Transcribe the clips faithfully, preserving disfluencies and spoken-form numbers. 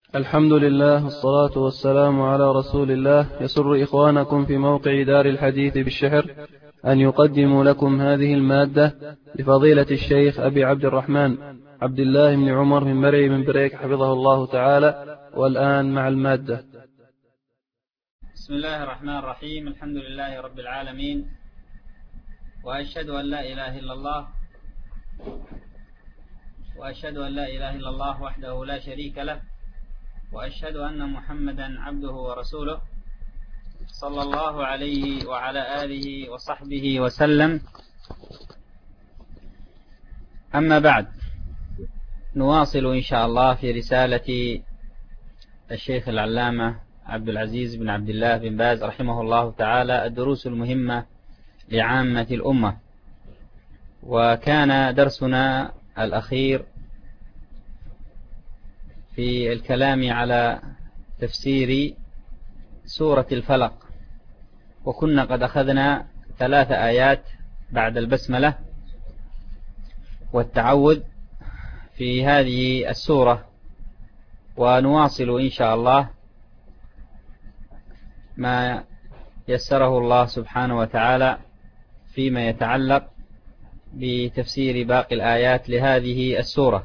الحمد لله والصلاة والسلام على رسول الله. يسر إخوانكم في موقع دار الحديث بالشحر أن يقدموا لكم هذه المادة لفضيلة الشيخ أبي عبد الرحمن عبد الله بن عمر من مرعي من بريك حفظه الله تعالى. والآن مع المادة. بسم الله الرحمن الرحيم. الحمد لله رب العالمين، وأشهد أن لا إله إلا الله وأشهد أن لا إله إلا الله وحده لا شريك له، وأشهد أن محمدا عبده ورسوله صلى الله عليه وعلى آله وصحبه وسلم. أما بعد، نواصل إن شاء الله في رسالة الشيخ العلامة عبد العزيز بن عبد الله بن باز رحمه الله تعالى الدروس المهمة لعامة الأمة. وكان درسنا الأخير في الكلام على تفسير سورة الفلق، وكنا قد أخذنا ثلاث آيات بعد البسملة والتعوذ في هذه السورة، ونواصل إن شاء الله ما يسره الله سبحانه وتعالى فيما يتعلق بتفسير باقي الآيات لهذه السورة.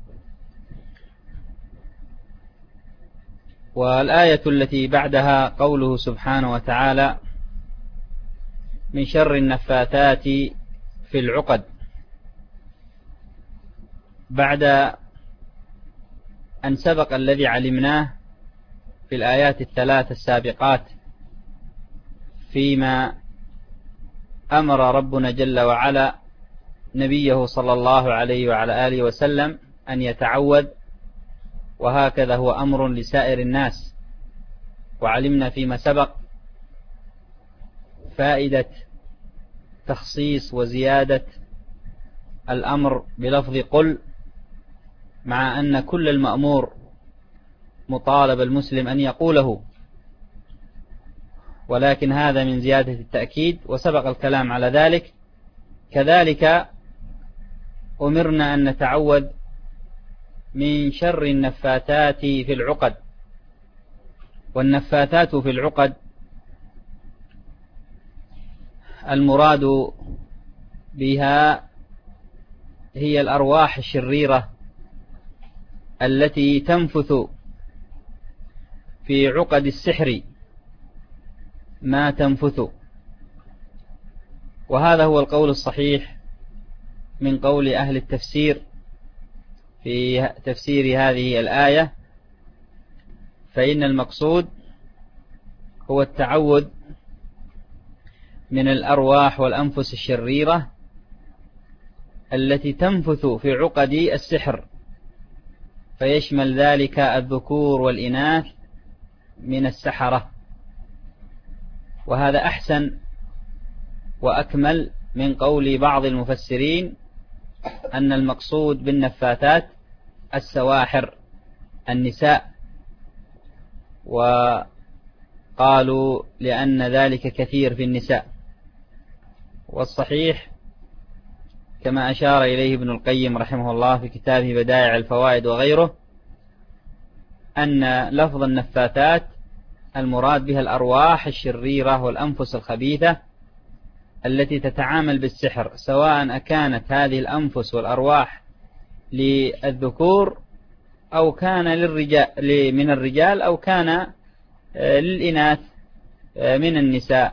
والآية التي بعدها قوله سبحانه وتعالى: من شر النفاثات في العقد. بعد أن سبق الذي علمناه في الآيات الثلاث السابقات فيما أمر ربنا جل وعلا نبيه صلى الله عليه وعلى آله وسلم أن يتعوذ، وهكذا هو أمر لسائر الناس. وعلمنا فيما سبق فائدة تخصيص وزيادة الأمر بلفظ قل، مع أن كل المأمور مطالب المسلم أن يقوله، ولكن هذا من زيادة التأكيد، وسبق الكلام على ذلك. كذلك أمرنا أن نتعوذ من شر النفاثات في العقد. والنفاثات في العقد المراد بها هي الأرواح الشريرة التي تنفث في عقد السحر ما تنفث. وهذا هو القول الصحيح من قول أهل التفسير في تفسير هذه الآية، فإن المقصود هو التعوذ من الأرواح والأنفس الشريرة التي تنفث في عقد السحر، فيشمل ذلك الذكور والإناث من السحرة. وهذا أحسن وأكمل من قول بعض المفسرين أن المقصود بالنفاثات السواحر النساء، وقالوا لأن ذلك كثير في النساء. والصحيح كما أشار إليه ابن القيم رحمه الله في كتابه بدائع الفوائد وغيره أن لفظ النفاثات المراد بها الأرواح الشريرة والأنفس الخبيثة التي تتعامل بالسحر، سواء أكانت هذه الأنفس والأرواح للذكور أو كان للرجال من الرجال أو كان للإناث من النساء.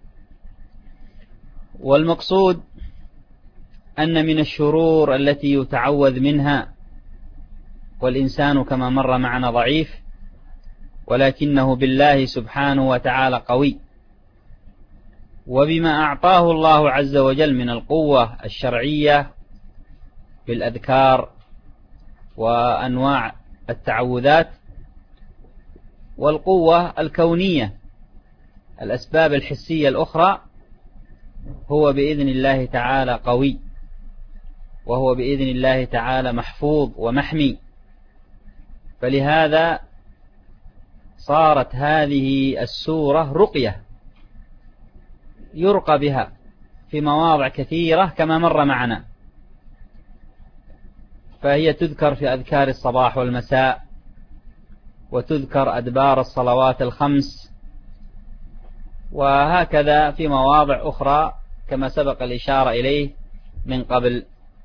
والمقصود أن من الشرور التي يتعوذ منها، والإنسان كما مر معنا ضعيف، ولكنه بالله سبحانه وتعالى قوي، وبما أعطاه الله عز وجل من القوة الشرعية بالأذكار وأنواع التعوذات، والقوة الكونية الأسباب الحسية الأخرى، هو بإذن الله تعالى قوي، وهو بإذن الله تعالى محفوظ ومحمي. فلهذا صارت هذه السورة رقية يرقى بها في مواضع كثيرة كما مر معنا، فهي تذكر في أذكار الصباح والمساء، وتذكر أدبار الصلوات الخمس، وهكذا في مواضع أخرى كما سبق الإشارة إليه من قبل.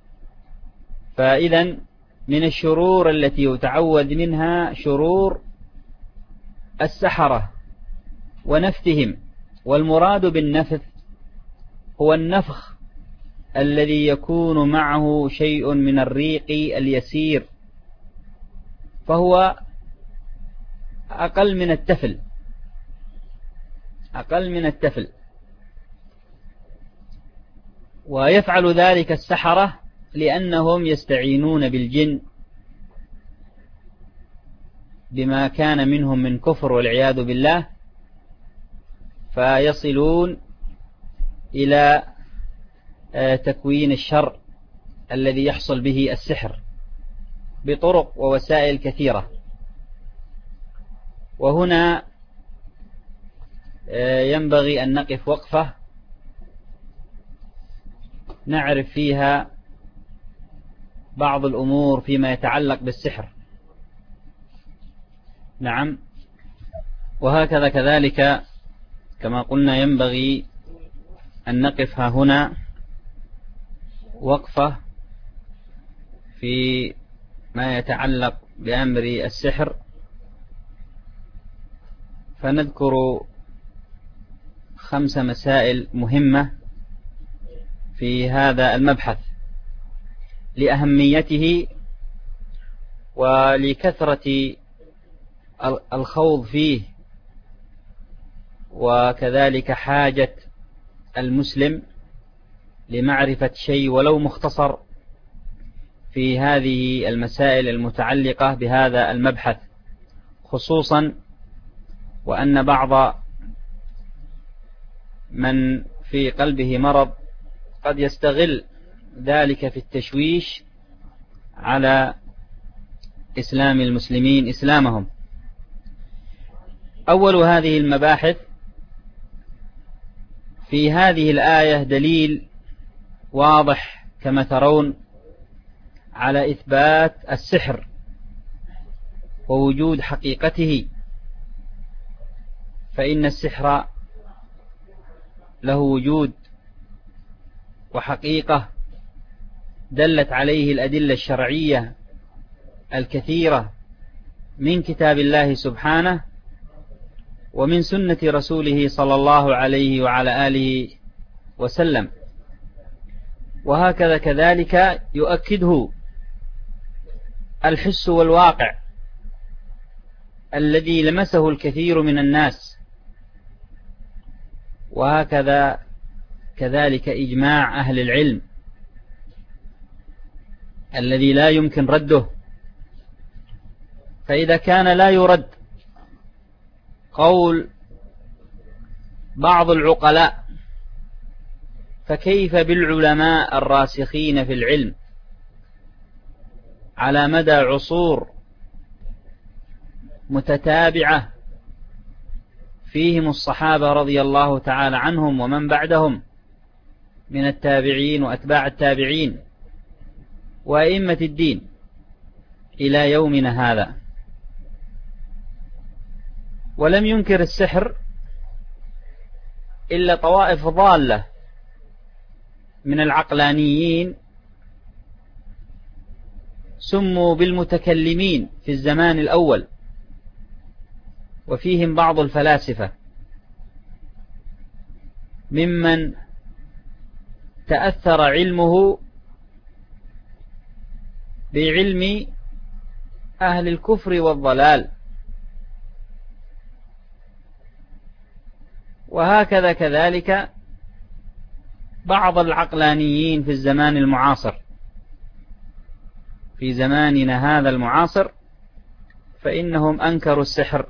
فإذا من الشرور التي يتعوذ منها شرور السحرة ونفثهم، والمراد بالنفث هو النفخ الذي يكون معه شيء من الريق اليسير، فهو أقل من التفل، أقل من التفل. ويفعل ذلك السحرة لأنهم يستعينون بالجن بما كان منهم من كفر والعياذ بالله، فيصلون إلى تكوين الشر الذي يحصل به السحر بطرق ووسائل كثيرة. وهنا ينبغي أن نقف وقفة نعرف فيها بعض الأمور فيما يتعلق بالسحر. نعم، وهكذا كذلك كما قلنا ينبغي أن نقف هنا وقفة في ما يتعلق بأمر السحر، فنذكر خمس مسائل مهمة في هذا المبحث لأهميته ولكثرة الخوض فيه، وكذلك حاجة المسلم لمعرفة شيء ولو مختصر في هذه المسائل المتعلقة بهذا المبحث، خصوصا وأن بعض من في قلبه مرض قد يستغل ذلك في التشويش على إسلام المسلمين إسلامهم. أول هذه المباحث في هذه الآية دليل واضح كما ترون على إثبات السحر ووجود حقيقته، فإن السحر له وجود وحقيقة دلت عليه الأدلة الشرعية الكثيرة من كتاب الله سبحانه ومن سنة رسوله صلى الله عليه وعلى آله وسلم. وهكذا كذلك يؤكده الحس والواقع الذي لمسه الكثير من الناس، وهكذا كذلك إجماع أهل العلم الذي لا يمكن رده. فإذا كان لا يرد قول بعض العقلاء، فكيف بالعلماء الراسخين في العلم على مدى عصور متتابعة فيهم الصحابة رضي الله تعالى عنهم ومن بعدهم من التابعين وأتباع التابعين وأئمة الدين إلى يومنا هذا، ولم ينكر السحر إلا طوائف ضالة من العقلانيين سموا بالمتكلمين في الزمان الأول، وفيهم بعض الفلاسفة ممن تأثر علمه بعلم أهل الكفر والضلال. وهكذا كذلك بعض العقلانيين في الزمان المعاصر، في زماننا هذا المعاصر، فإنهم أنكروا السحر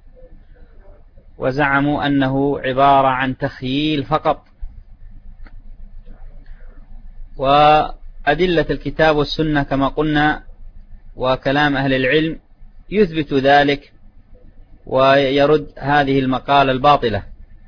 وزعموا أنه عبارة عن تخييل فقط. وأدلة الكتاب والسنة كما قلنا وكلام أهل العلم يثبت ذلك ويرد هذه المقالة الباطلة.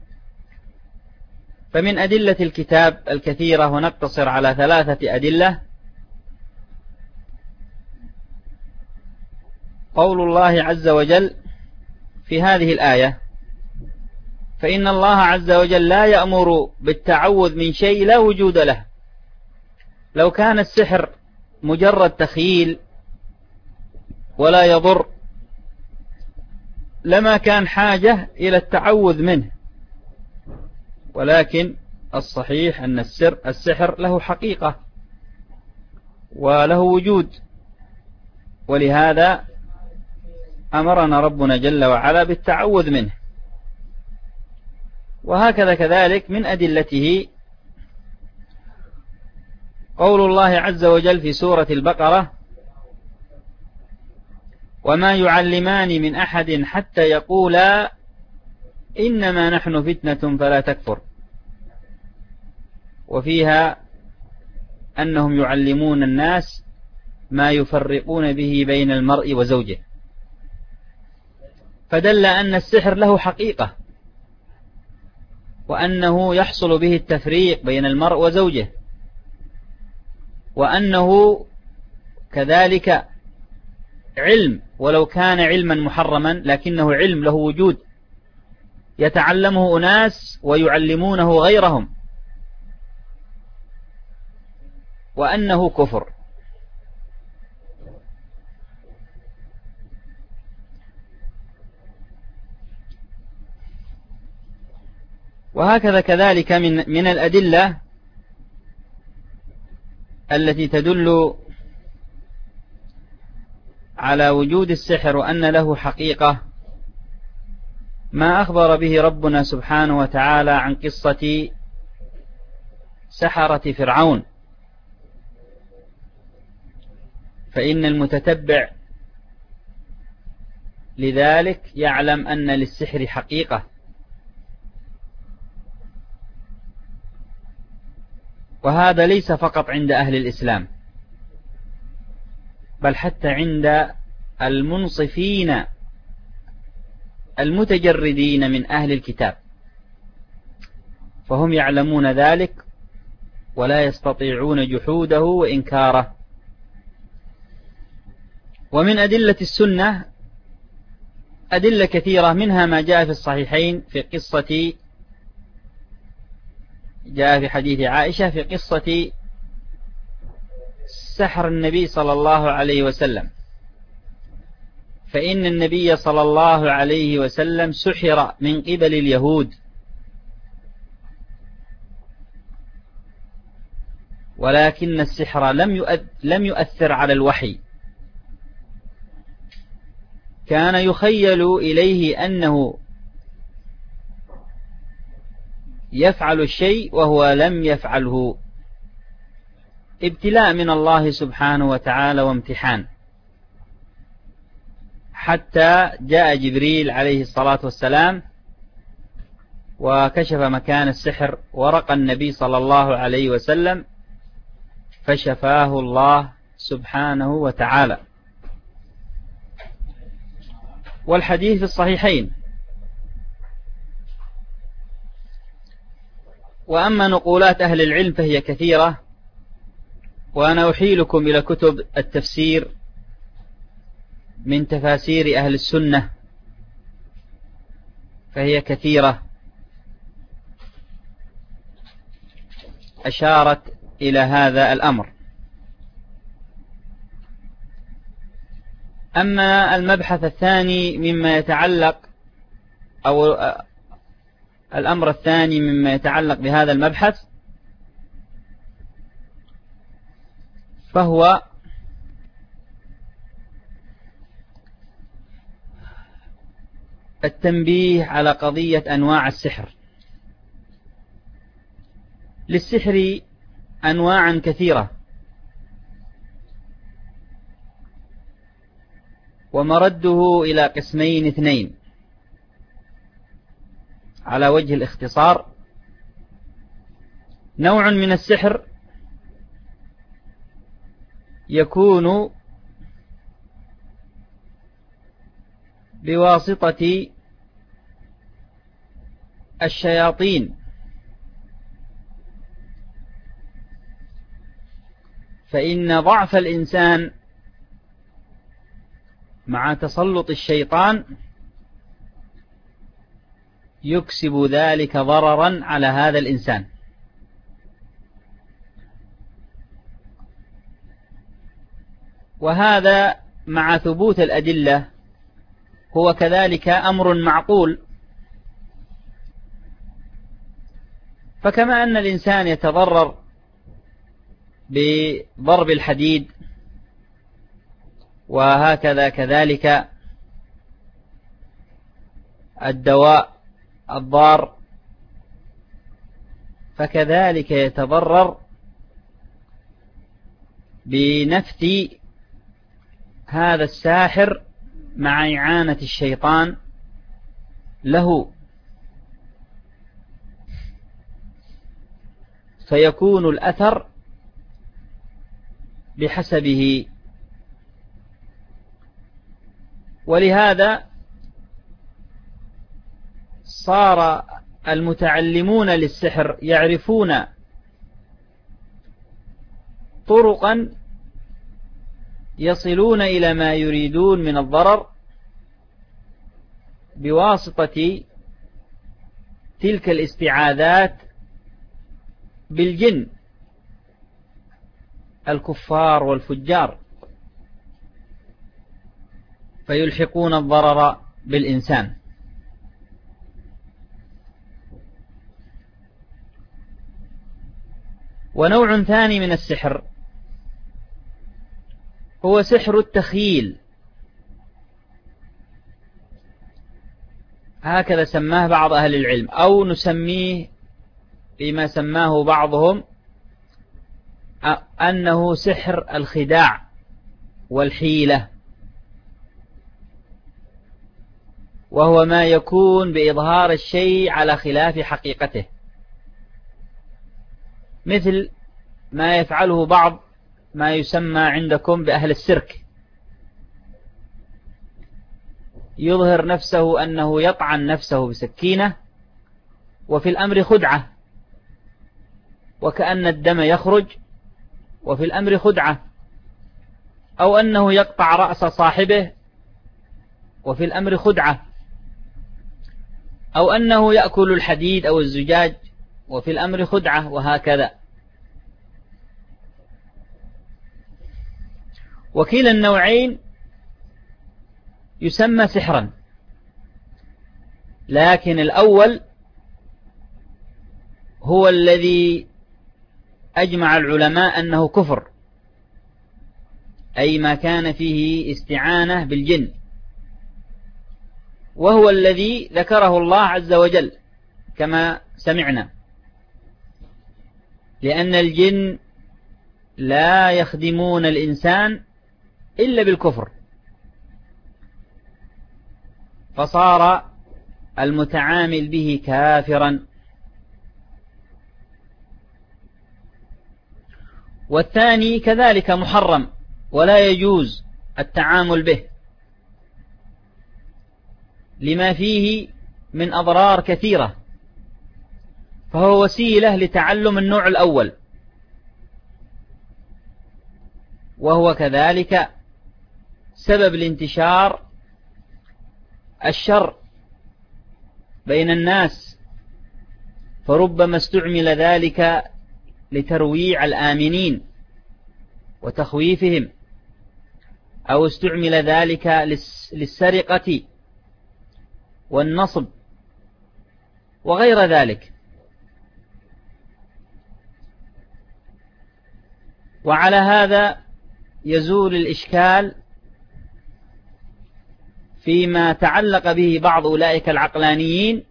فمن أدلة الكتاب الكثيرة ونقتصر على ثلاثة أدلة. قول الله عز وجل في هذه الآية: فإن الله عز وجل لا يأمر بالتعوذ من شيء لا وجود له. لو كان السحر مجرد تخيل ولا يضر لما كان حاجة إلى التعوذ منه، ولكن الصحيح أن السر السحر له حقيقة وله وجود، ولهذا أمرنا ربنا جل وعلا بالتعوذ منه. وهكذا كذلك من أدلته قول الله عز وجل في سورة البقرة: وما يعلمان من أحد حتى يقولا إنما نحن فتنة فلا تكفر. وفيها أنهم يعلمون الناس ما يفرقون به بين المرء وزوجه، فدل أن السحر له حقيقة، وأنه يحصل به التفريق بين المرء وزوجه، وأنه كذلك علم، ولو كان علما محرما لكنه علم له وجود يتعلمه أناس ويعلمونه غيرهم، وأنه كفر. وهكذا كذلك من من الأدلة التي تدل على وجود السحر وأن له حقيقة ما أخبر به ربنا سبحانه وتعالى عن قصة سحرة فرعون. فإن المتتبع لذلك يعلم أن للسحر حقيقة، وهذا ليس فقط عند أهل الإسلام، بل حتى عند المنصفين المتجردين من أهل الكتاب، فهم يعلمون ذلك ولا يستطيعون جحوده وإنكاره. ومن أدلة السنة أدلة كثيرة، منها ما جاء في الصحيحين في قصة جاء في حديث عائشة في قصة سحر النبي صلى الله عليه وسلم، فإن النبي صلى الله عليه وسلم سحر من قبل اليهود، ولكن السحر لم يؤثر على الوحي، كان يخيل إليه أنه يفعل الشيء وهو لم يفعله، ابتلاء من الله سبحانه وتعالى وامتحان، حتى جاء جبريل عليه الصلاة والسلام وكشف مكان السحر ورقى النبي صلى الله عليه وسلم فشفاه الله سبحانه وتعالى. والحديث في الصحيحين. وأما نقولات أهل العلم فهي كثيرة، وأنا أحيلكم إلى كتب التفسير من تفاسير أهل السنة، فهي كثيرة أشارت إلى هذا الأمر. أما المبحث الثاني مما يتعلق أو الأمر الثاني مما يتعلق بهذا المبحث فهو التنبيه على قضية أنواع السحر. للسحر أنواعا كثيرة، ومرده إلى قسمين اثنين على وجه الاختصار. نوع من السحر يكون بواسطة الشياطين، فإن ضعف الإنسان مع تسلط الشيطان يكسب ذلك ضررا على هذا الإنسان. وهذا مع ثبوت الأدلة هو كذلك أمر معقول. فكما أن الإنسان يتضرر بضرب الحديد، وهكذا كذلك الدواء الضار، فكذلك يتضرر بنفث هذا الساحر مع إعانة الشيطان له، فيكون الأثر بحسبه. ولهذا صار المتعلمون للسحر يعرفون طرقا يصلون إلى ما يريدون من الضرر بواسطة تلك الاستعاذات بالجن الكفار والفجار، فيلحقون الضرر بالإنسان. ونوع ثاني من السحر هو سحر التخييل، هكذا سماه بعض أهل العلم، أو نسميه بما سماه بعضهم أنه سحر الخداع والحيلة، وهو ما يكون بإظهار الشيء على خلاف حقيقته، مثل ما يفعله بعض ما يسمى عندكم بأهل السيرك، يظهر نفسه أنه يطعن نفسه بسكينة وفي الأمر خدعة، وكأن الدم يخرج وفي الأمر خدعة، أو أنه يقطع رأس صاحبه وفي الأمر خدعة، أو أنه يأكل الحديد أو الزجاج وفي الأمر خدعة، وهكذا. وكلا النوعين يسمى سحرا، لكن الأول هو الذي أجمع العلماء أنه كفر، أي ما كان فيه استعانة بالجن، وهو الذي ذكره الله عز وجل كما سمعنا، لأن الجن لا يخدمون الإنسان إلا بالكفر، فصار المتعامل به كافرا. والثاني كذلك محرم ولا يجوز التعامل به لما فيه من أضرار كثيرة، فهو وسيلة لتعلم النوع الأول، وهو كذلك سبب لانتشار الشر بين الناس، فربما استعمل ذلك لترويع الآمنين وتخويفهم، أو استعمل ذلك للسرقة والنصب وغير ذلك. وعلى هذا يزول الإشكال فيما تعلق به بعض أولئك العقلانيين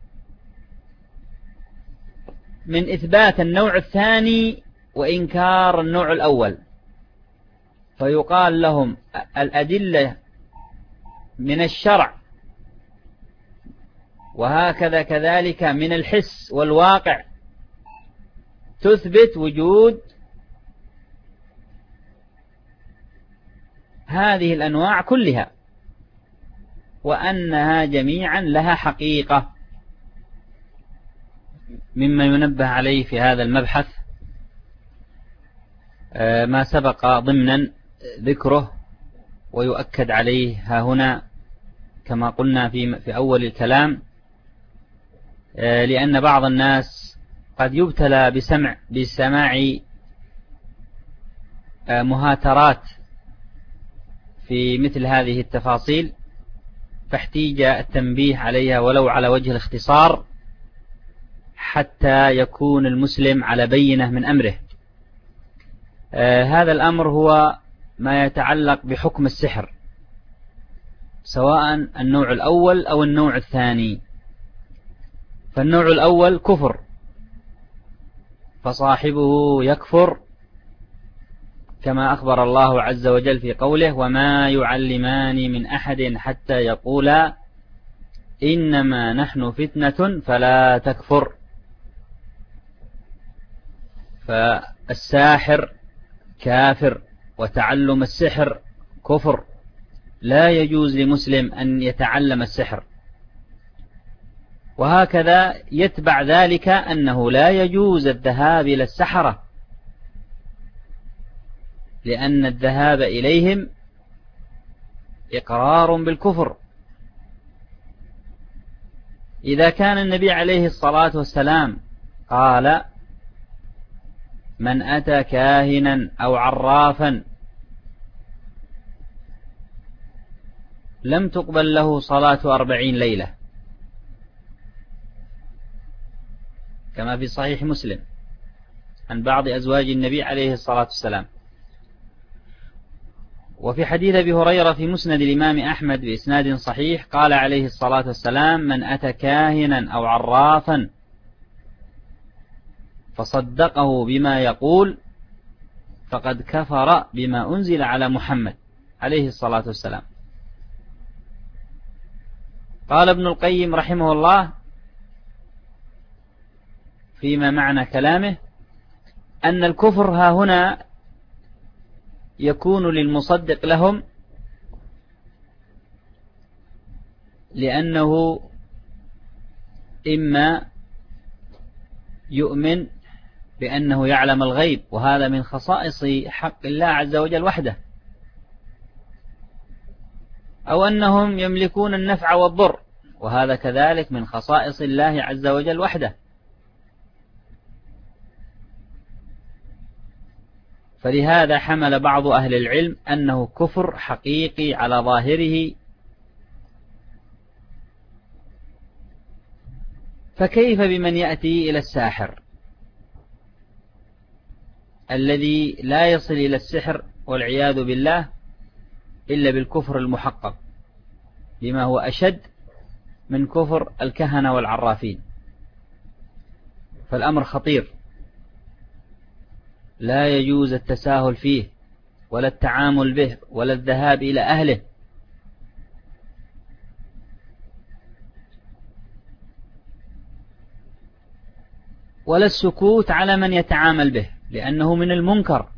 من إثبات النوع الثاني وإنكار النوع الأول، فيقال لهم الأدلة من الشرع وهكذا كذلك من الحس والواقع تثبت وجود هذه الأنواع كلها، وأنها جميعا لها حقيقة. مما ينبه عليه في هذا المبحث ما سبق ضمنا ذكره ويؤكد عليه ها هنا كما قلنا في في أول الكلام، لأن بعض الناس قد يبتلى بسمع بسماع مهاترات في مثل هذه التفاصيل، فاحتيج التنبيه عليها ولو على وجه الاختصار حتى يكون المسلم على بينة من أمره. آه هذا الأمر هو ما يتعلق بحكم السحر، سواء النوع الأول أو النوع الثاني. فالنوع الأول كفر، فصاحبه يكفر كما أخبر الله عز وجل في قوله: وما يعلمان من أحد حتى يقولا إنما نحن فتنة فلا تكفر. فالساحر كافر، وتعلم السحر كفر، لا يجوز لمسلم أن يتعلم السحر. وهكذا يتبع ذلك أنه لا يجوز الذهاب إلى السحرة، لأن الذهاب إليهم إقرار بالكفر. إذا كان النبي عليه الصلاة والسلام قال: من أتى كاهنا أو عرافا لم تقبل له صلاة أربعين ليلة، كما في صحيح مسلم عن بعض أزواج النبي عليه الصلاة والسلام. وفي حديث أبي هريرة في مسند الإمام أحمد بإسناد صحيح قال عليه الصلاة والسلام: من أتى كاهنا أو عرافا فصدقه بما يقول فقد كفر بما أنزل على محمد عليه الصلاة والسلام. قال ابن القيم رحمه الله فيما معنى كلامه أن الكفر ها هنا يكون للمصدق لهم لأنه إما يؤمن بأنه يعلم الغيب، وهذا من خصائص حق الله عز وجل وحده، أو أنهم يملكون النفع والضر، وهذا كذلك من خصائص الله عز وجل وحده. فلهذا حمل بعض أهل العلم أنه كفر حقيقي على ظاهره. فكيف بمن يأتي إلى الساحر الذي لا يصل إلى السحر والعياذ بالله إلا بالكفر المحقق، بما هو أشد من كفر الكهنة والعرافين؟ فالأمر خطير، لا يجوز التساهل فيه ولا التعامل به ولا الذهاب إلى أهله. ولا السكوت على من يتعامل به، لأنه من المنكر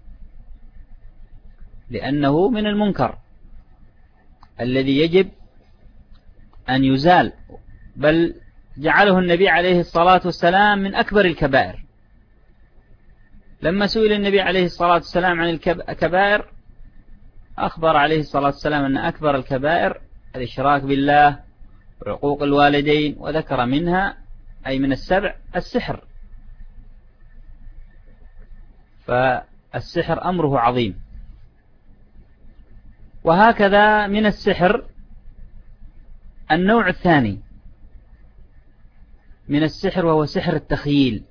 لأنه من المنكر الذي يجب أن يزال، بل جعله النبي عليه الصلاة والسلام من أكبر الكبائر. لما سئل النبي عليه الصلاة والسلام عن الكبائر أخبر عليه الصلاة والسلام أن أكبر الكبائر الإشراك بالله وعقوق الوالدين، وذكر منها أي من السبع السحر. فالسحر أمره عظيم. وهكذا من السحر النوع الثاني من السحر، وهو سحر التخييل،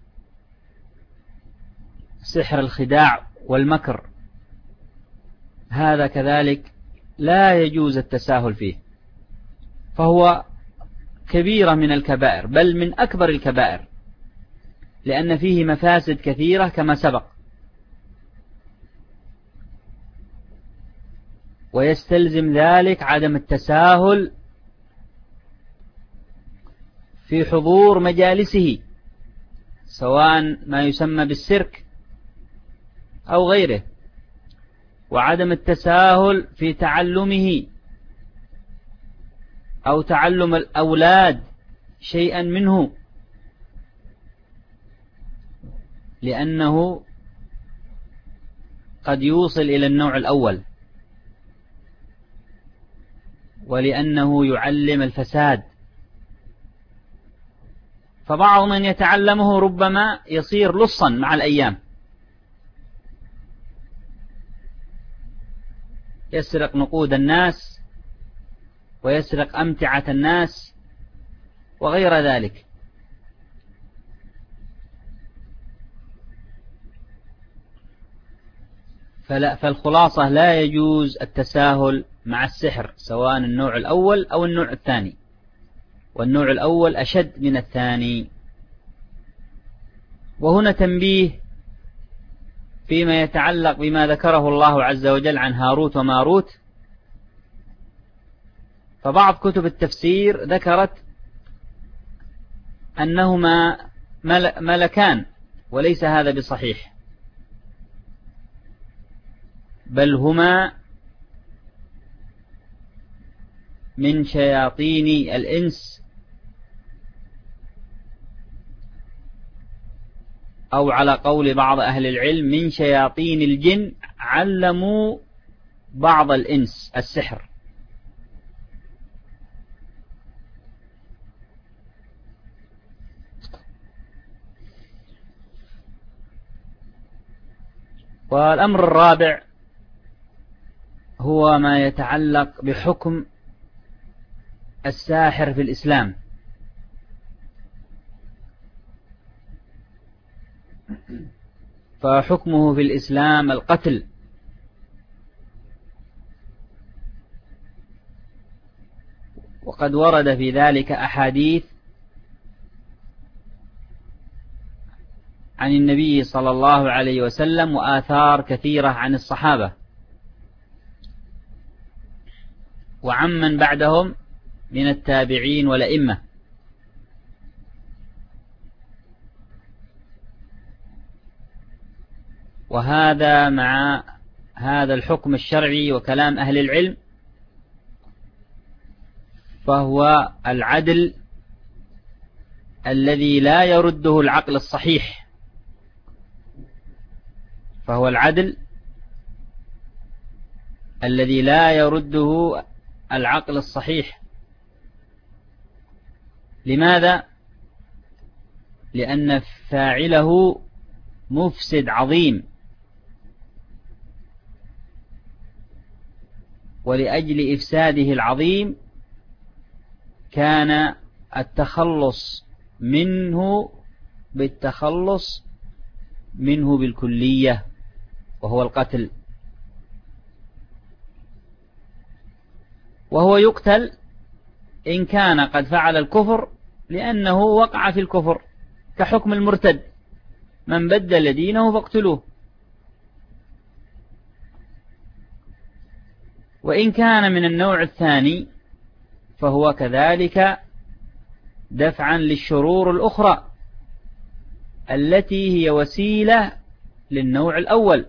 سحر الخداع والمكر. هذا كذلك لا يجوز التساهل فيه، فهو كبيرة من الكبائر، بل من أكبر الكبائر، لأن فيه مفاسد كثيرة كما سبق. ويستلزم ذلك عدم التساهل في حضور مجالسه، سواء ما يسمى بالسيرك أو غيره، وعدم التساهل في تعلمه أو تعلم الأولاد شيئا منه، لأنه قد يوصل إلى النوع الأول. ولأنه يعلم الفساد. فبعض من يتعلمه ربما يصير لصا مع الأيام، يسرق نقود الناس ويسرق أمتعة الناس وغير ذلك. فلا فالخلاصة لا يجوز التساهل مع السحر، سواء النوع الأول أو النوع الثاني، والنوع الأول أشد من الثاني. وهنا تنبيه فيما يتعلق بما ذكره الله عز وجل عن هاروت وماروت. فبعض كتب التفسير ذكرت أنهما ملكان، وليس هذا بصحيح، بل هما من شياطين الإنس، أو على قول بعض أهل العلم من شياطين الجن، علموا بعض الإنس السحر. والأمر الرابع هو ما يتعلق بحكم الساحر في الإسلام. فحكمه في الإسلام القتل، وقد ورد في ذلك أحاديث عن النبي صلى الله عليه وسلم وآثار كثيرة عن الصحابة وعمن بعدهم من التابعين والأئمة. وهذا مع هذا الحكم الشرعي وكلام أهل العلم فهو العدل الذي لا يرده العقل الصحيح، فهو العدل الذي لا يرده العقل الصحيح. لماذا؟ لأن فاعله مفسد عظيم، ولأجل إفساده العظيم كان التخلص منه بالتخلص منه بالكلية، وهو القتل. وهو يقتل إن كان قد فعل الكفر لأنه وقع في الكفر، كحكم المرتد، من بدل دينه فاقتلوه. وإن كان من النوع الثاني فهو كذلك دفعا للشرور الأخرى التي هي وسيلة للنوع الأول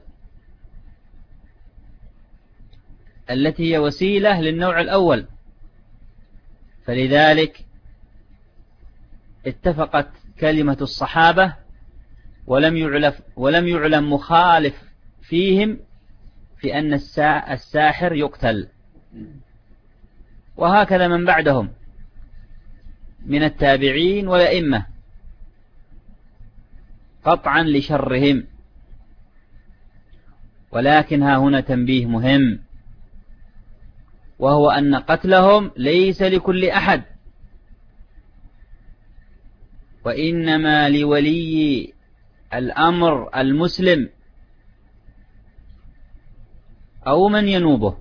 التي هي وسيلة للنوع الأول فلذلك اتفقت كلمة الصحابة ولم يعلم ولم يعلم مخالف فيهم في أن الساحر يقتل. وهكذا من بعدهم من التابعين والأئمة قطعا لشرهم. ولكن ها هنا تنبيه مهم، وهو أن قتلهم ليس لكل أحد، وإنما لولي الأمر المسلم أو من ينوبه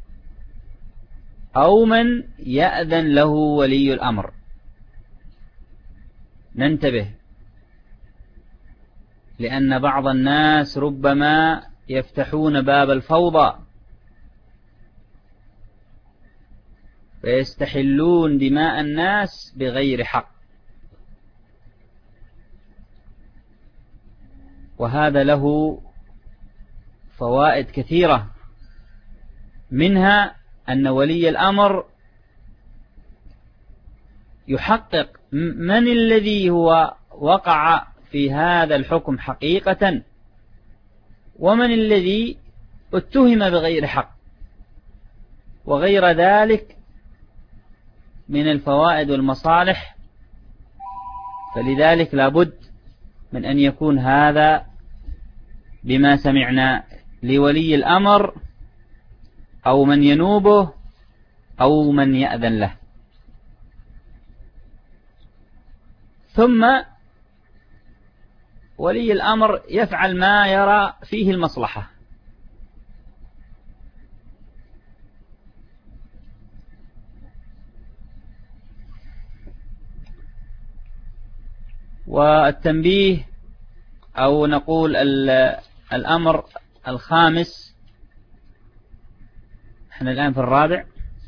أو من يأذن له ولي الأمر. ننتبه، لأن بعض الناس ربما يفتحون باب الفوضى ويستحلون دماء الناس بغير حق، وهذا له فوائد كثيرة، منها أن ولي الأمر يحقق من الذي هو وقع في هذا الحكم حقيقة ومن الذي اتهم بغير حق، وغير ذلك من الفوائد والمصالح، فلذلك لابد من أن يكون هذا بما سمعنا لولي الأمر أو من ينوبه أو من يأذن له. ثم ولي الأمر يفعل ما يرى فيه المصلحة، والتنبيه أو نقول الأمر الخامس، احنا الآن في الرابع،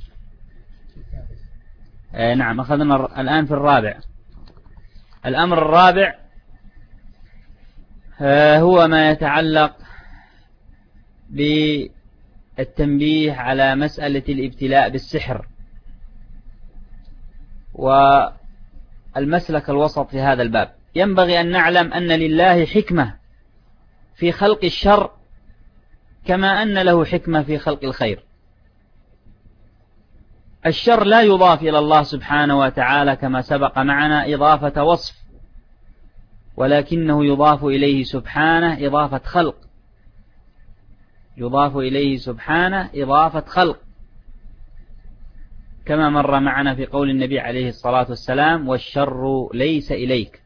اه نعم أخذنا الآن في الرابع. الأمر الرابع اه هو ما يتعلق بالتنبيه على مسألة الابتلاء بالسحر، والمسلك الوسط في هذا الباب. ينبغي أن نعلم أن لله حكمة في خلق الشر كما أن له حكمة في خلق الخير. الشر لا يضاف إلى الله سبحانه وتعالى كما سبق معنا إضافة وصف، ولكنه يضاف إليه سبحانه إضافة خلق، يضاف إليه سبحانه إضافة خلق، كما مر معنا في قول النبي عليه الصلاة والسلام: والشر ليس إليك،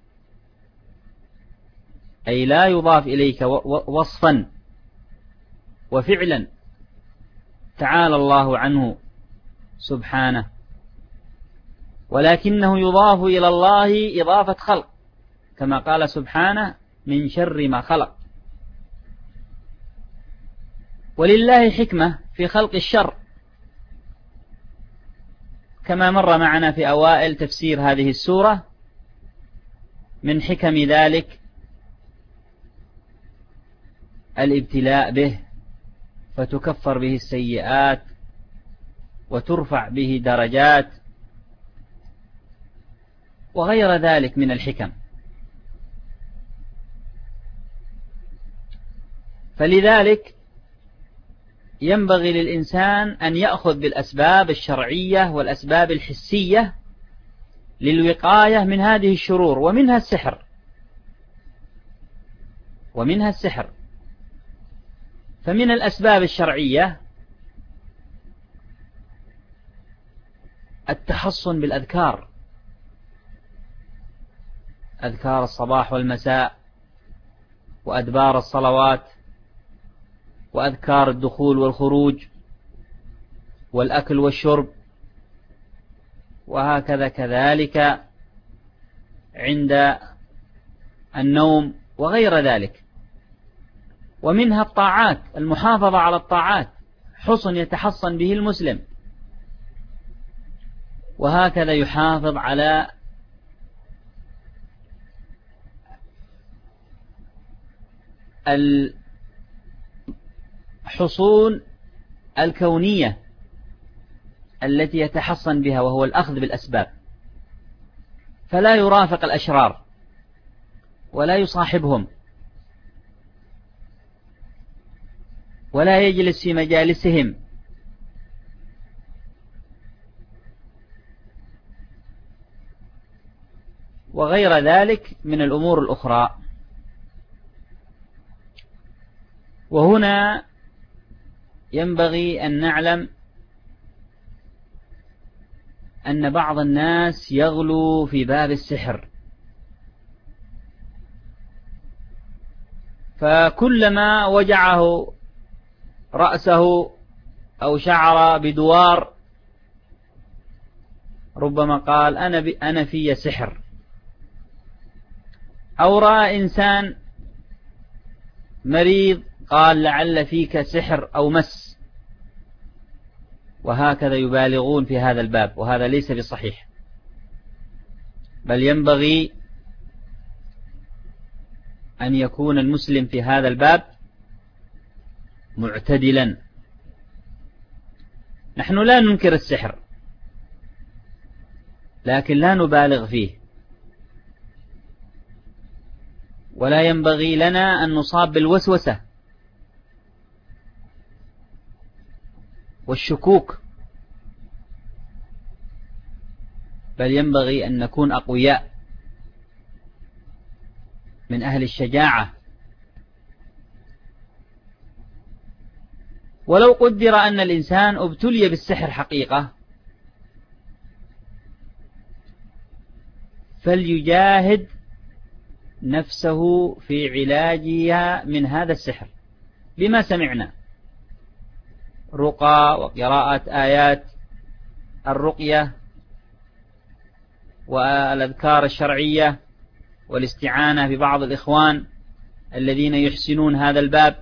أي لا يضاف إليك وصفا وفعلا، تعالى الله عنه سبحانه، ولكنه يضاف إلى الله إضافة خلق، كما قال سبحانه: من شر ما خلق. ولله حكمة في خلق الشر كما مر معنا في أوائل تفسير هذه السورة. من حكم ذلك الابتلاء به، فتكفر به السيئات وترفع به درجات وغير ذلك من الحكم. فلذلك ينبغي للإنسان أن يأخذ بالأسباب الشرعية والأسباب الحسية للوقاية من هذه الشرور، ومنها السحر ومنها السحر. فمن الأسباب الشرعية التحصن بالأذكار، أذكار الصباح والمساء، وأدبار الصلوات، وأذكار الدخول والخروج، والأكل والشرب، وهكذا كذلك عند النوم وغير ذلك. ومنها الطاعات، المحافظة على الطاعات، حصن يتحصن به المسلم، وهكذا يحافظ على الحصون الكونية التي يتحصن بها، وهو الأخذ بالأسباب، فلا يرافق الأشرار ولا يصاحبهم ولا يجلس في مجالسهم، وغير ذلك من الأمور الأخرى. وهنا ينبغي أن نعلم أن بعض الناس يغلو في باب السحر، فكلما وجعه رأسه أو شعر بدوار ربما قال أنا, أنا في سحر، أو رأى إنسان مريض قال لعل فيك سحر أو مس، وهكذا يبالغون في هذا الباب، وهذا ليس بصحيح، بل ينبغي أن يكون المسلم في هذا الباب معتدلا. نحن لا ننكر السحر، لكن لا نبالغ فيه، ولا ينبغي لنا أن نصاب بالوسوسة والشكوك بل ينبغي أن نكون أقوياء من أهل الشجاعة. ولو قدر أن الإنسان ابتلي بالسحر حقيقة فليجاهد نفسه في علاجها من هذا السحر بما سمعنا، رقى وقراءة آيات الرقية والأذكار الشرعية والاستعانة ببعض الإخوان الذين يحسنون هذا الباب.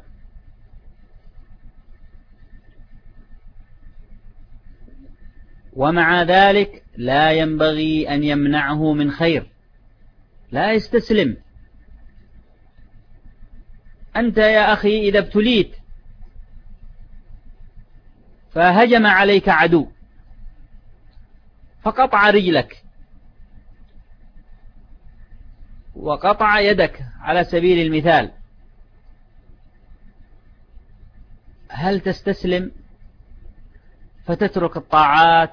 ومع ذلك لا ينبغي أن يمنعه من خير، لا يستسلم. أنت يا أخي إذا ابتليت فهجم عليك عدو فقطع رجلك وقطع يدك على سبيل المثال، هل تستسلم فتترك الطاعات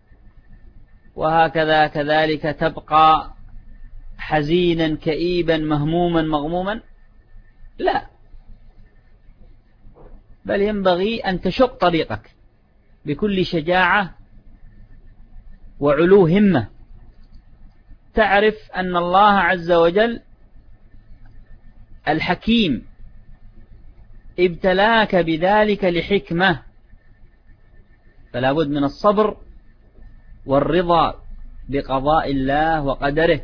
وهكذا كذلك تبقى حزينا كئيبا مهموما مغموما؟ لا، بل ينبغي أن تشق طريقك بكل شجاعة وعلو همة، تعرف أن الله عز وجل الحكيم ابتلاك بذلك لحكمة، فلا بد من الصبر والرضا بقضاء الله وقدره،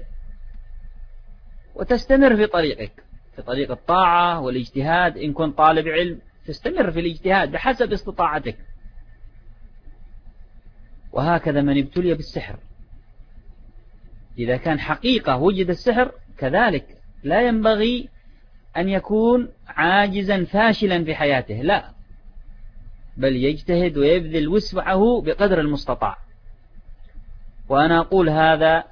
وتستمر في طريقك، في طريق الطاعة والاجتهاد. إن كنت طالب علم تستمر في الاجتهاد بحسب استطاعتك. وهكذا من ابتلي بالسحر إذا كان حقيقة وجد السحر كذلك لا ينبغي أن يكون عاجزا فاشلا في حياته، لا، بل يجتهد ويبذل وسعه بقدر المستطاع. وأنا أقول هذا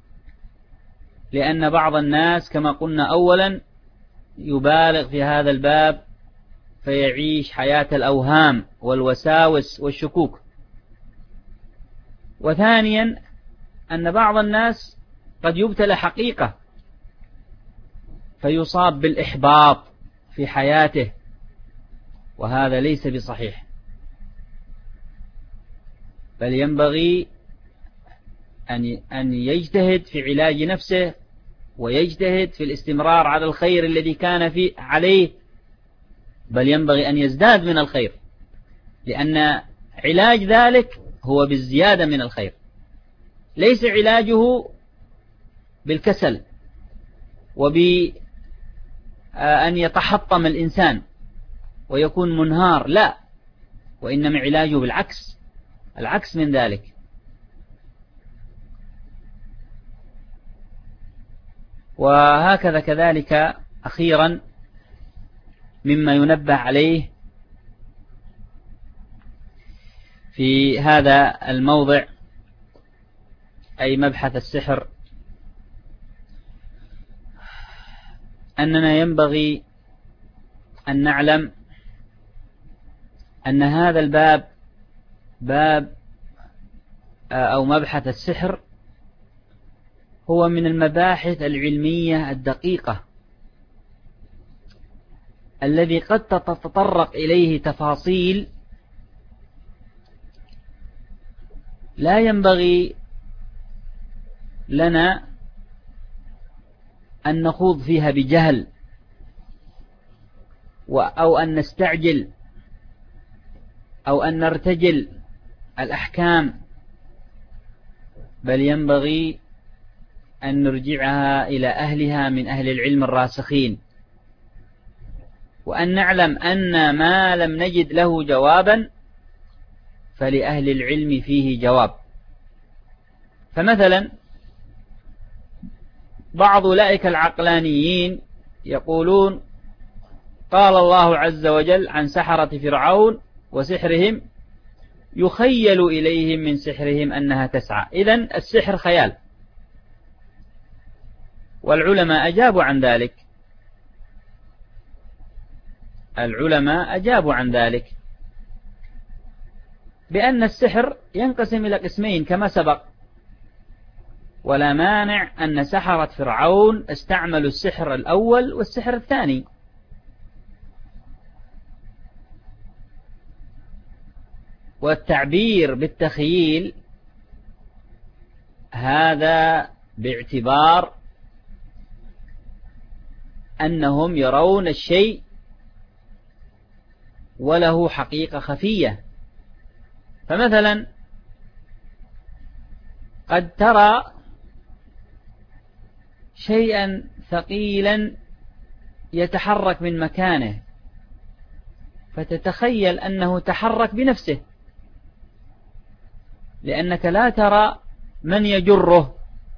لأن بعض الناس كما قلنا أولا يبالغ في هذا الباب فيعيش حياة الأوهام والوساوس والشكوك. وثانيا أن بعض الناس قد يبتلى حقيقة فيصاب بالإحباط في حياته، وهذا ليس بصحيح، بل ينبغي أن أن يجتهد في علاج نفسه ويجتهد في الاستمرار على الخير الذي كان في عليه، بل ينبغي أن يزداد من الخير، لأن علاج ذلك هو بالزيادة من الخير، ليس علاجه بالكسل وبأن يتحطم الإنسان ويكون منهار، لا، وإنما علاجه بالعكس، العكس من ذلك. وهكذا كذلك أخيرا مما ينبه عليه في هذا الموضع أي مبحث السحر أننا ينبغي أن نعلم أن هذا الباب باب أو مبحث السحر هو من المباحث العلمية الدقيقة الذي قد تتطرق إليه تفاصيل لا ينبغي لنا أن نخوض فيها بجهل أو أن نستعجل أو أن نرتجل الأحكام، بل ينبغي أن نرجعها إلى أهلها من أهل العلم الراسخين، وأن نعلم أن ما لم نجد له جوابا فلأهل العلم فيه جواب. فمثلا بعض أولئك العقلانيين يقولون قال الله عز وجل عن سحرة فرعون وسحرهم يخيل إليهم من سحرهم أنها تسعى، إذن السحر خيال. والعلماء أجابوا عن ذلك، العلماء أجابوا عن ذلك بأن السحر ينقسم إلى قسمين كما سبق، ولا مانع أن سحرة فرعون استعملوا السحر الأول والسحر الثاني. والتعبير بالتخييل هذا باعتبار أنهم يرون الشيء وله حقيقة خفية. فمثلا قد ترى شيئا ثقيلا يتحرك من مكانه فتتخيل أنه تحرك بنفسه، لأنك لا ترى من يجره،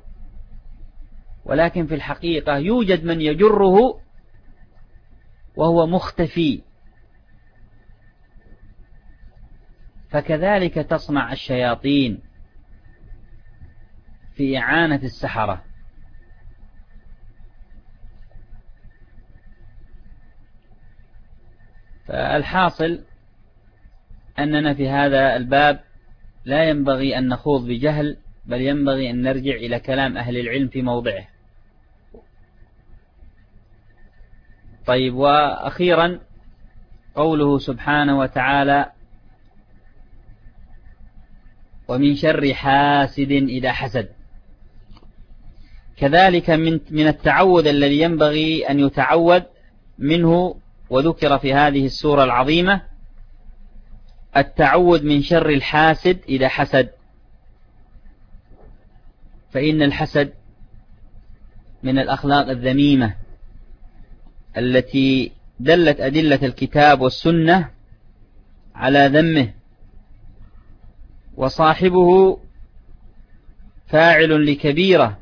ولكن في الحقيقة يوجد من يجره وهو مختفي. فكذلك تصنع الشياطين في إعانة السحرة. فالحاصل أننا في هذا الباب لا ينبغي أن نخوض بجهل، بل ينبغي أن نرجع إلى كلام أهل العلم في موضعه. طيب، وأخيرا قوله سبحانه وتعالى: ومن شر حاسد إذا حسد. كذلك من من التعوذ الذي ينبغي أن يتعوذ منه، وذكر في هذه السورة العظيمة التعوذ من شر الحاسد إذا حسد. فإن الحسد من الأخلاق الذميمة التي دلت أدلة الكتاب والسنة على ذمه، وصاحبه فاعل لكبيرة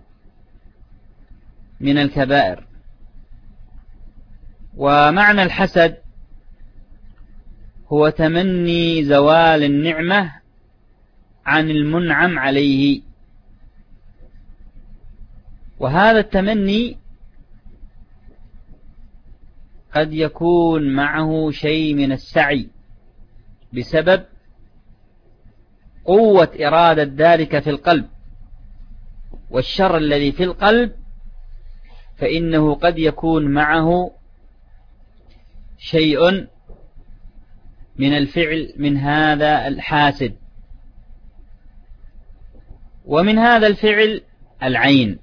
من الكبائر. ومعنى الحسد هو تمني زوال النعمة عن المنعم عليه، وهذا التمني قد يكون معه شيء من السعي بسبب قوة إرادة ذلك في القلب، والشر الذي في القلب فإنه قد يكون معه شيء من الفعل من هذا الحاسد. ومن هذا الفعل العين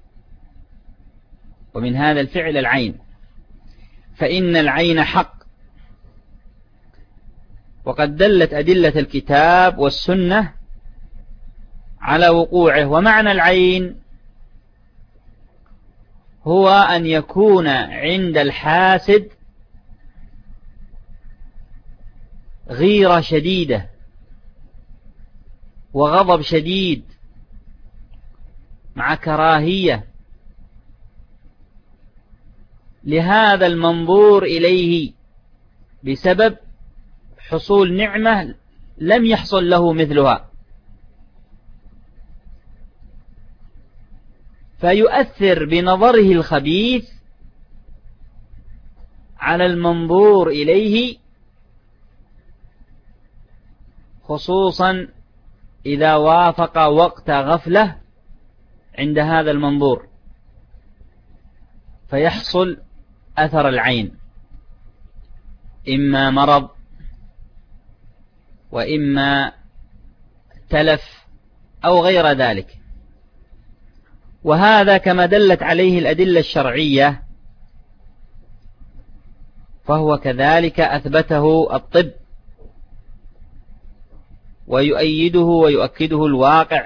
ومن هذا الفعل العين فإن العين حق، وقد دلت أدلة الكتاب والسنة على وقوعه. ومعنى العين هو أن يكون عند الحاسد غيرة شديدة وغضب شديد مع كراهية لهذا المنظور إليه بسبب حصول نعمة لم يحصل له مثلها، فيؤثر بنظره الخبيث على المنظور إليه، خصوصا إذا وافق وقت غفلة عند هذا المنظور، فيحصل أثر العين، إما مرض وإما تلف أو غير ذلك. وهذا كما دلت عليه الأدلة الشرعية فهو كذلك أثبته الطب ويؤيده ويؤكده الواقع.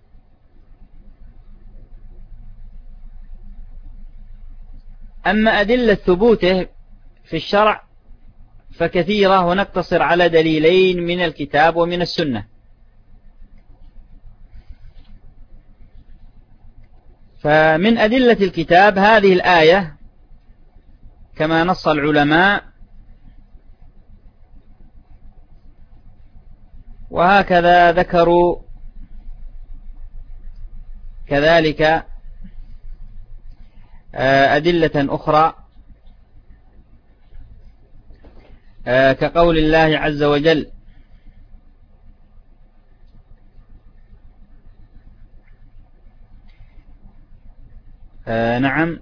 أما أدلة ثبوته في الشرع فكثيرة، ونقتصر على دليلين من الكتاب ومن السنة. فمن أدلة الكتاب هذه الآية كما نص العلماء، وهكذا ذكروا كذلك أدلة أخرى كقول الله عز وجل: آه نعم.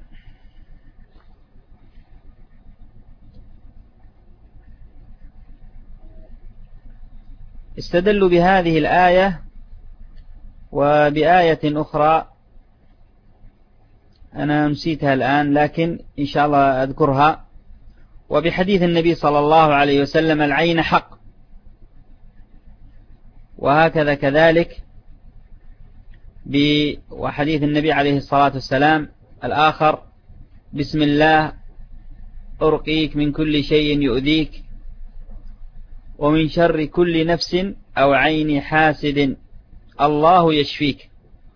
استدلوا بهذه الآية وبآية أخرى أنا نسيتها الآن لكن إن شاء الله أذكرها، وبحديث النبي صلى الله عليه وسلم العين حق، وهكذا كذلك وحديث النبي عليه الصلاة والسلام الآخر بسم الله أرقيك من كل شيء يؤذيك ومن شر كل نفس أو عين حاسد الله يشفيك.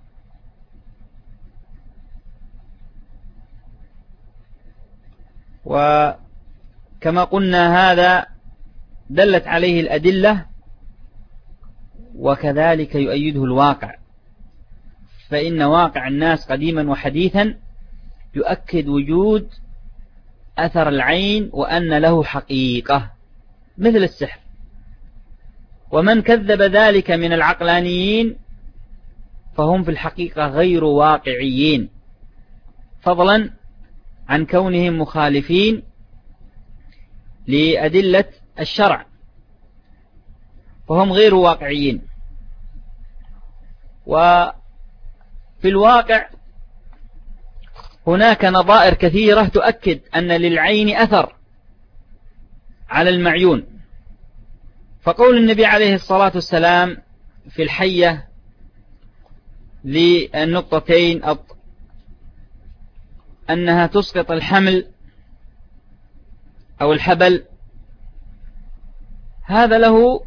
وكما قلنا هذا دلت عليه الأدلة، وكذلك يؤيده الواقع، فإن واقع الناس قديما وحديثا يؤكد وجود أثر العين وأن له حقيقة مثل السحر. ومن كذب ذلك من العقلانيين فهم في الحقيقة غير واقعيين، فضلا عن كونهم مخالفين لأدلة الشرع، فهم غير واقعيين. وفي الواقع هناك نظائر كثيرة تؤكد أن للعين أثر على المعيون، فقول النبي عليه الصلاة والسلام في الحية للنقطتين أنها تسقط الحمل أو الحبل، هذا له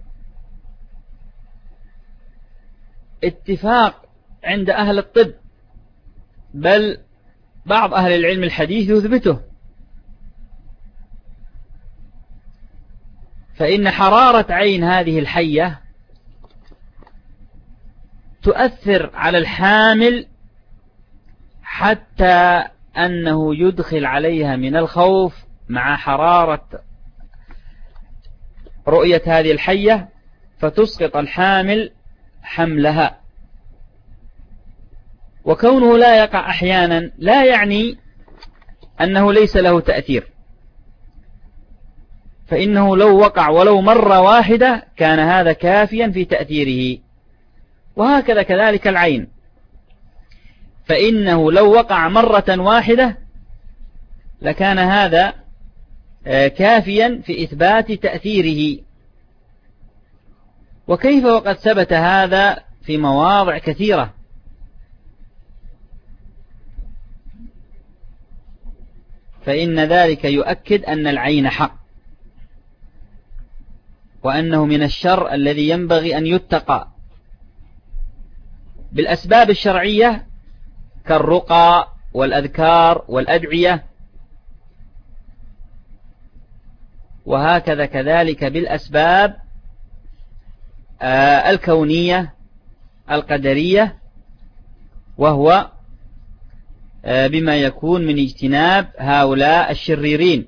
اتفاق عند أهل الطب، بل بعض أهل العلم الحديث يثبته، فإن حرارة عين هذه الحية تؤثر على الحامل حتى أنه يدخل عليها من الخوف مع حرارة رؤية هذه الحية فتسقط الحامل حملها. وكونه لا يقع أحيانا لا يعني أنه ليس له تأثير، فإنه لو وقع ولو مرة واحدة كان هذا كافيا في تأثيره. وهكذا كذلك العين، فإنه لو وقع مرة واحدة لكان هذا كافيا في إثبات تأثيره. وكيف وقد ثبت هذا في مواضع كثيرة، فإن ذلك يؤكد أن العين حق، وأنه من الشر الذي ينبغي أن يتقى بالأسباب الشرعية كالرقى والأذكار والأدعية، وهكذا كذلك بالأسباب الكونية القدرية، وهو بما يكون من اجتناب هؤلاء الشريرين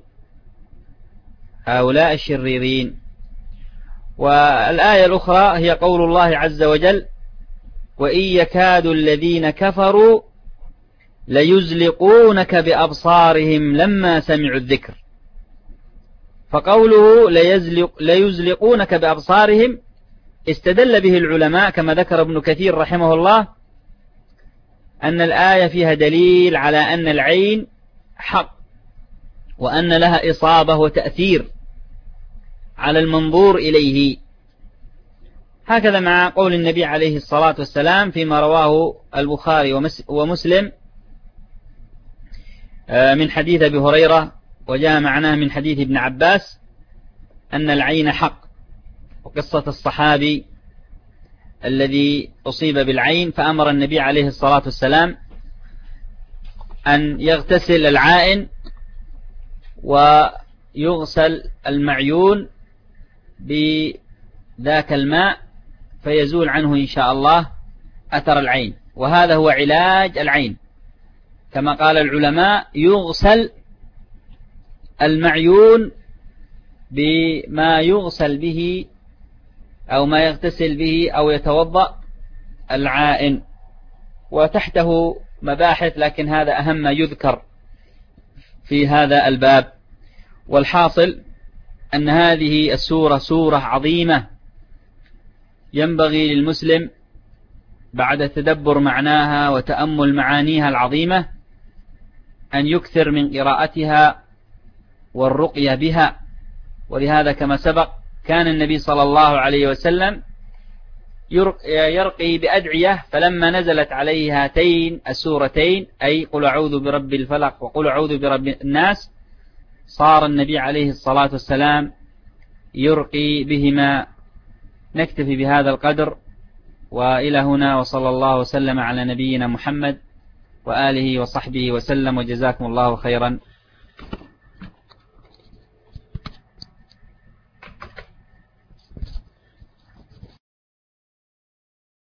هؤلاء الشريرين. والآية الأخرى هي قول الله عز وجل وإن يكاد الذين كفروا ليزلقونك بأبصارهم لما سمعوا الذكر، فقوله ليزلق ليزلقونك بأبصارهم استدل به العلماء كما ذكر ابن كثير رحمه الله أن الآية فيها دليل على أن العين حق، وأن لها إصابة وتأثير على المنظور إليه. هكذا مع قول النبي عليه الصلاة والسلام فيما رواه البخاري ومسلم من حديث أبي هريرة، وجاء معناه من حديث ابن عباس أن العين حق، وقصة الصحابي الذي أصيب بالعين فأمر النبي عليه الصلاة والسلام أن يغتسل العائن ويغسل المعيون بذاك الماء فيزول عنه إن شاء الله أثر العين، وهذا هو علاج العين. كما قال العلماء يغسل المعيون بما يغسل به أو ما يغتسل به أو يتوضأ العائن، وتحته مباحث، لكن هذا أهم ما يذكر في هذا الباب. والحاصل أن هذه السورة سورة عظيمة ينبغي للمسلم بعد تدبر معناها وتأمل معانيها العظيمة أن يكثر من قراءتها والرقية بها. ولهذا كما سبق كان النبي صلى الله عليه وسلم يرقي بأدعية، فلما نزلت عليه هاتين السورتين أي قل أعوذ برب الفلق وقل أعوذ برب الناس صار النبي عليه الصلاة والسلام يرقي بهما. نكتفي بهذا القدر، وإلى هنا، وصلى الله وسلم على نبينا محمد وآله وصحبه وسلم، وجزاكم الله خيرا.